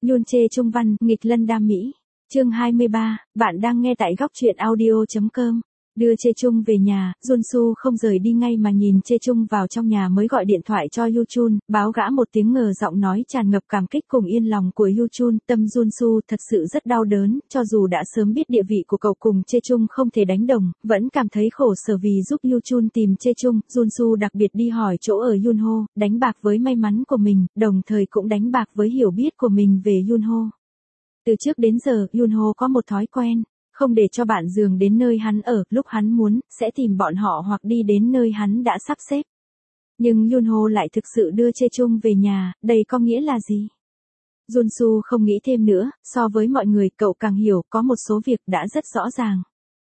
Yoon Chae Chung văn, nghịch lân đam mỹ. Chương 23, bạn đang nghe tại góc truyện audio.com. Đưa Chae Chung về nhà, Junsu không rời đi ngay mà nhìn Chae Chung vào trong nhà mới gọi điện thoại cho Yoo-chun, báo gã một tiếng ngờ giọng nói tràn ngập cảm kích cùng yên lòng của Yoo-chun. Tâm Junsu thật sự rất đau đớn, cho dù đã sớm biết địa vị của cậu cùng Chae Chung không thể đánh đồng, vẫn cảm thấy khổ sở vì giúp Yoo-chun tìm Chae Chung. Junsu đặc biệt đi hỏi chỗ ở Yunho, đánh bạc với may mắn của mình, đồng thời cũng đánh bạc với hiểu biết của mình về Yunho. Từ trước đến giờ, Yunho có một thói quen. Không để cho bạn giường đến nơi hắn ở, lúc hắn muốn, sẽ tìm bọn họ hoặc đi đến nơi hắn đã sắp xếp. Nhưng Yunho lại thực sự đưa Chae Chung về nhà, đây có nghĩa là gì? Junsu không nghĩ thêm nữa, so với mọi người cậu càng hiểu, có một số việc đã rất rõ ràng.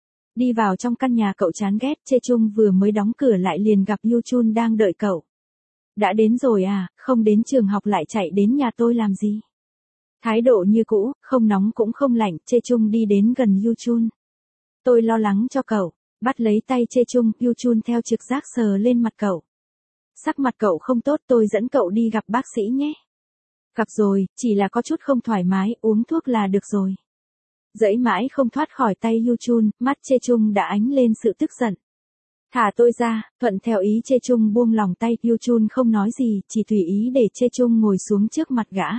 Đi vào trong căn nhà cậu chán ghét, Chae Chung vừa mới đóng cửa lại liền gặp Yoo-chun đang đợi cậu. Đã đến rồi à, không đến trường học lại chạy đến nhà tôi làm gì? Thái độ như cũ, không nóng cũng không lạnh, Chae Chung đi đến gần Yoo-chun. Tôi lo lắng cho cậu, bắt lấy tay Chae Chung, Yoo-chun theo trực giác sờ lên mặt cậu. Sắc mặt cậu không tốt, tôi dẫn cậu đi gặp bác sĩ nhé. Gặp rồi, chỉ là có chút không thoải mái, uống thuốc là được rồi. Dẫy mãi không thoát khỏi tay Yoo-chun, mắt Chae Chung đã ánh lên sự tức giận. Thả tôi ra, thuận theo ý Chae Chung buông lòng tay, Yoo-chun không nói gì, chỉ tùy ý để Chae Chung ngồi xuống trước mặt gã.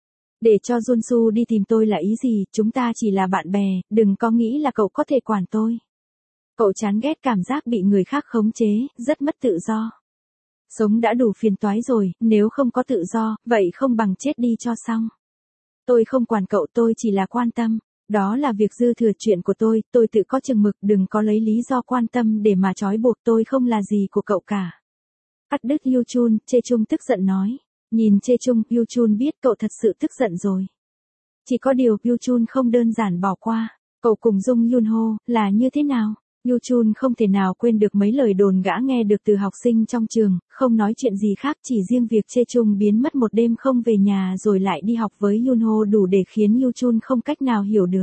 Để cho Junsu đi tìm tôi là ý gì, chúng ta chỉ là bạn bè, đừng có nghĩ là cậu có thể quản tôi. Cậu chán ghét cảm giác bị người khác khống chế, rất mất tự do. Sống đã đủ phiền toái rồi, nếu không có tự do, vậy không bằng chết đi cho xong. Tôi không quản cậu, tôi chỉ là quan tâm. Đó là việc dư thừa chuyện của tôi tự có chừng mực, đừng có lấy lý do quan tâm để mà trói buộc tôi không là gì của cậu cả. Cắt đứt Yoo-chun, Chae Chung tức giận nói. Nhìn Chae Chung, Yoo-chun biết cậu thật sự tức giận rồi. Chỉ có điều, Yoo-chun không đơn giản bỏ qua. Cậu cùng Jung Yunho, là như thế nào? Yoo-chun không thể nào quên được mấy lời đồn gã nghe được từ học sinh trong trường, không nói chuyện gì khác, chỉ riêng việc Chae Chung biến mất một đêm không về nhà rồi lại đi học với Yunho đủ để khiến Yoo-chun không cách nào hiểu được.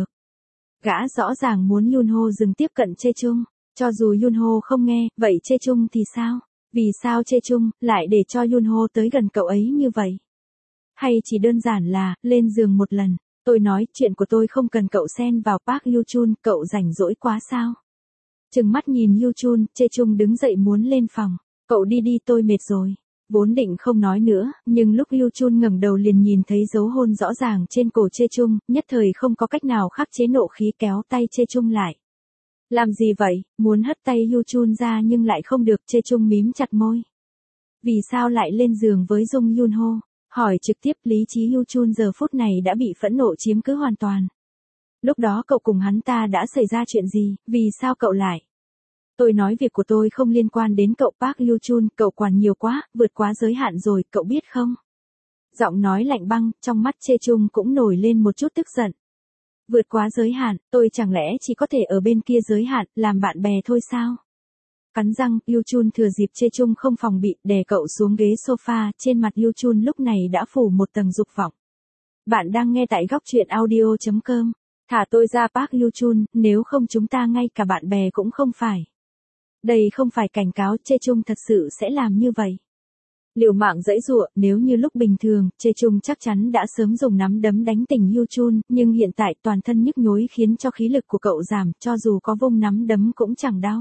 Gã rõ ràng muốn Yunho dừng tiếp cận Chae Chung, cho dù Yunho không nghe, vậy Chae Chung thì sao? Vì sao Chae Chung lại để cho Yunho tới gần cậu ấy như vậy? Hay chỉ đơn giản là, lên giường một lần, tôi nói, chuyện của tôi không cần cậu xen vào. Park Yoo-chun, cậu rảnh rỗi quá sao? Trừng mắt nhìn Yoo-chun, Chae Chung đứng dậy muốn lên phòng. Cậu đi đi, tôi mệt rồi. Vốn định không nói nữa, nhưng lúc Yoo-chun ngẩng đầu liền nhìn thấy dấu hôn rõ ràng trên cổ Chae Chung, nhất thời không có cách nào khắc chế nộ khí, kéo tay Chae Chung lại. Làm gì vậy? Muốn hất tay Yoo-chun ra nhưng lại không được, Chae Chung mím chặt môi. Vì sao lại lên giường với Jung Yunho? Hỏi trực tiếp, lý trí Yoo-chun giờ phút này đã bị phẫn nộ chiếm cứ hoàn toàn. Lúc đó cậu cùng hắn ta đã xảy ra chuyện gì, vì sao cậu lại? Tôi nói việc của tôi không liên quan đến cậu. Park Yoo-chun, cậu quản nhiều quá, vượt quá giới hạn rồi, cậu biết không? Giọng nói lạnh băng, trong mắt Chae Chung cũng nổi lên một chút tức giận. Vượt quá giới hạn, tôi chẳng lẽ chỉ có thể ở bên kia giới hạn, làm bạn bè thôi sao? Cắn răng, Yoo-chun thừa dịp Chae Chung không phòng bị, đè cậu xuống ghế sofa, trên mặt Yoo-chun lúc này đã phủ một tầng dục vọng. Bạn đang nghe tại góc truyện audio.com. Thả tôi ra Park Yoo-chun, nếu không chúng ta ngay cả bạn bè cũng không phải. Đây không phải cảnh cáo, Chae Chung thật sự sẽ làm như vậy. Liều mạng giãy giụa, nếu như lúc bình thường, Chae Chung chắc chắn đã sớm dùng nắm đấm đánh tỉnh Yoo-chun, nhưng hiện tại toàn thân nhức nhối khiến cho khí lực của cậu giảm, cho dù có vung nắm đấm cũng chẳng đau.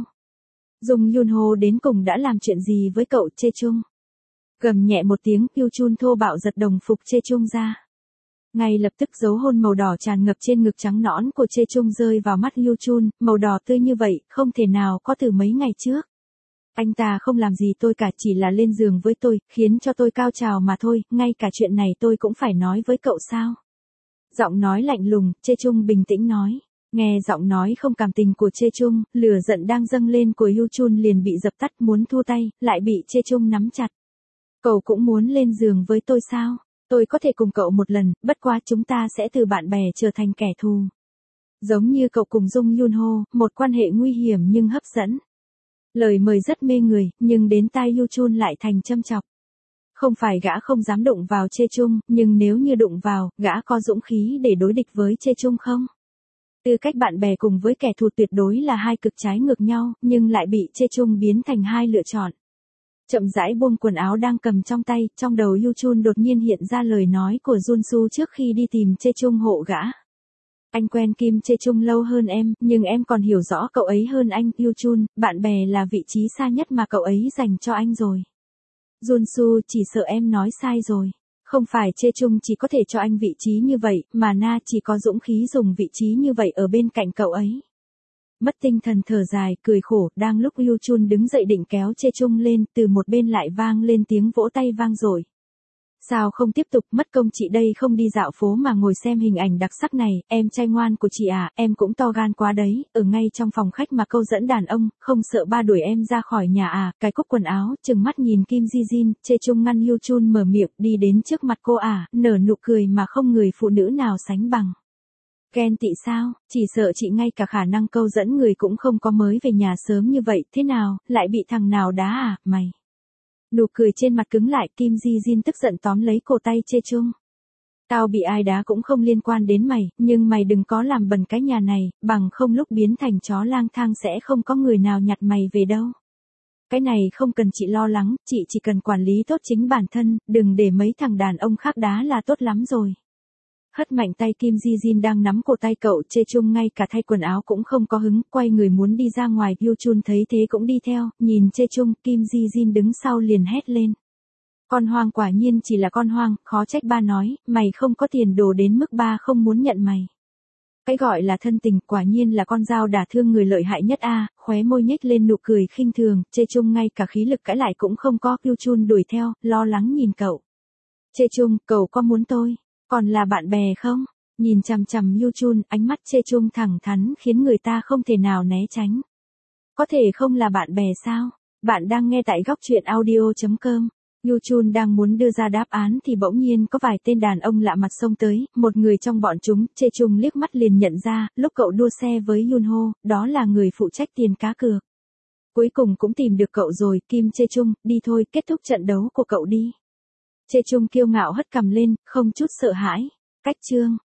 Jung Yunho đến cùng đã làm chuyện gì với cậu? Chae Chung? Gầm nhẹ một tiếng, Yoo-chun thô bạo giật đồng phục Chae Chung ra. Ngay lập tức dấu hôn màu đỏ tràn ngập trên ngực trắng nõn của Chae Chung rơi vào mắt Yoo-chun, màu đỏ tươi như vậy, không thể nào có từ mấy ngày trước. Anh ta không làm gì tôi cả, chỉ là lên giường với tôi, khiến cho tôi cao trào mà thôi, ngay cả chuyện này tôi cũng phải nói với cậu sao? Giọng nói lạnh lùng, Chae Chung bình tĩnh nói. Nghe giọng nói không cảm tình của Chae Chung, lửa giận đang dâng lên của Yoo-chun liền bị dập tắt, muốn thu tay, lại bị Chae Chung nắm chặt. Cậu cũng muốn lên giường với tôi sao? Tôi có thể cùng cậu một lần, bất quá chúng ta sẽ từ bạn bè trở thành kẻ thù. Giống như cậu cùng Jung Yunho, một quan hệ nguy hiểm nhưng hấp dẫn. Lời mời rất mê người, nhưng đến tai Yoo-chun lại thành châm chọc. Không phải gã không dám đụng vào Chae Chung, nhưng nếu như đụng vào, gã có dũng khí để đối địch với Chae Chung không? Tư cách bạn bè cùng với kẻ thù tuyệt đối là hai cực trái ngược nhau, nhưng lại bị Chae Chung biến thành hai lựa chọn. Chậm rãi buông quần áo đang cầm trong tay, trong đầu Yu Chun đột nhiên hiện ra lời nói của Junsu trước khi đi tìm Chê Chung hộ gã. Anh quen Kim Chê Chung lâu hơn em, nhưng em còn hiểu rõ cậu ấy hơn anh, Yu Chun, bạn bè là vị trí xa nhất mà cậu ấy dành cho anh rồi. Junsu, chỉ sợ em nói sai rồi. Không phải Chê Chung chỉ có thể cho anh vị trí như vậy, mà Na chỉ có dũng khí dùng vị trí như vậy ở bên cạnh cậu ấy. Mất tinh thần thở dài, cười khổ, đang lúc Yu Chun đứng dậy định kéo Chê Chung lên, từ một bên lại vang lên tiếng vỗ tay vang dội. Sao không tiếp tục, mất công chị đây không đi dạo phố mà ngồi xem hình ảnh đặc sắc này, em trai ngoan của chị à, em cũng to gan quá đấy, ở ngay trong phòng khách mà câu dẫn đàn ông, không sợ ba đuổi em ra khỏi nhà à, cái cúc quần áo, chừng mắt nhìn Kim Ji Jin, Chê Chung ngăn Yu Chun mở miệng, đi đến trước mặt cô à, nở nụ cười mà không người phụ nữ nào sánh bằng. Ghen tị sao, chỉ sợ chị ngay cả khả năng câu dẫn người cũng không có mới về nhà sớm như vậy, thế nào, lại bị thằng nào đá à, mày. Nụ cười trên mặt cứng lại, Kim Ji Jin tức giận tóm lấy cổ tay Chê Chung. Tao bị ai đá cũng không liên quan đến mày, nhưng mày đừng có làm bẩn cái nhà này, bằng không lúc biến thành chó lang thang sẽ không có người nào nhặt mày về đâu. Cái này không cần chị lo lắng, chị chỉ cần quản lý tốt chính bản thân, đừng để mấy thằng đàn ông khác đá là tốt lắm rồi. Hất mạnh tay Kim Ji Jin đang nắm cổ tay cậu, Chê Chung ngay cả thay quần áo cũng không có hứng, quay người muốn đi ra ngoài, Yu Chun thấy thế cũng đi theo, nhìn Chê Chung, Kim Ji Jin đứng sau liền hét lên. Con hoang quả nhiên chỉ là con hoang, khó trách ba nói, mày không có tiền đồ đến mức ba không muốn nhận mày. Cái gọi là thân tình quả nhiên là con dao đả thương người lợi hại nhất a, khóe môi nhếch lên nụ cười khinh thường, Chê Chung ngay cả khí lực cãi lại cũng không có, Yu Chun đuổi theo, lo lắng nhìn cậu. Chê Chung, cậu có muốn tôi? Còn là bạn bè không? Nhìn chằm chằm Yu Chun, ánh mắt Chê Chung thẳng thắn khiến người ta không thể nào né tránh. Có thể không là bạn bè sao? Bạn đang nghe tại góc truyện audio.com. Yu Chun đang muốn đưa ra đáp án thì bỗng nhiên có vài tên đàn ông lạ mặt xông tới, một người trong bọn chúng, Chê Chung liếc mắt liền nhận ra, lúc cậu đua xe với Yunho, đó là người phụ trách tiền cá cược. Cuối cùng cũng tìm được cậu rồi, Kim Chê Chung, đi thôi, kết thúc trận đấu của cậu đi. Chê Chung kiêu ngạo hất cằm lên, không chút sợ hãi. Cách chương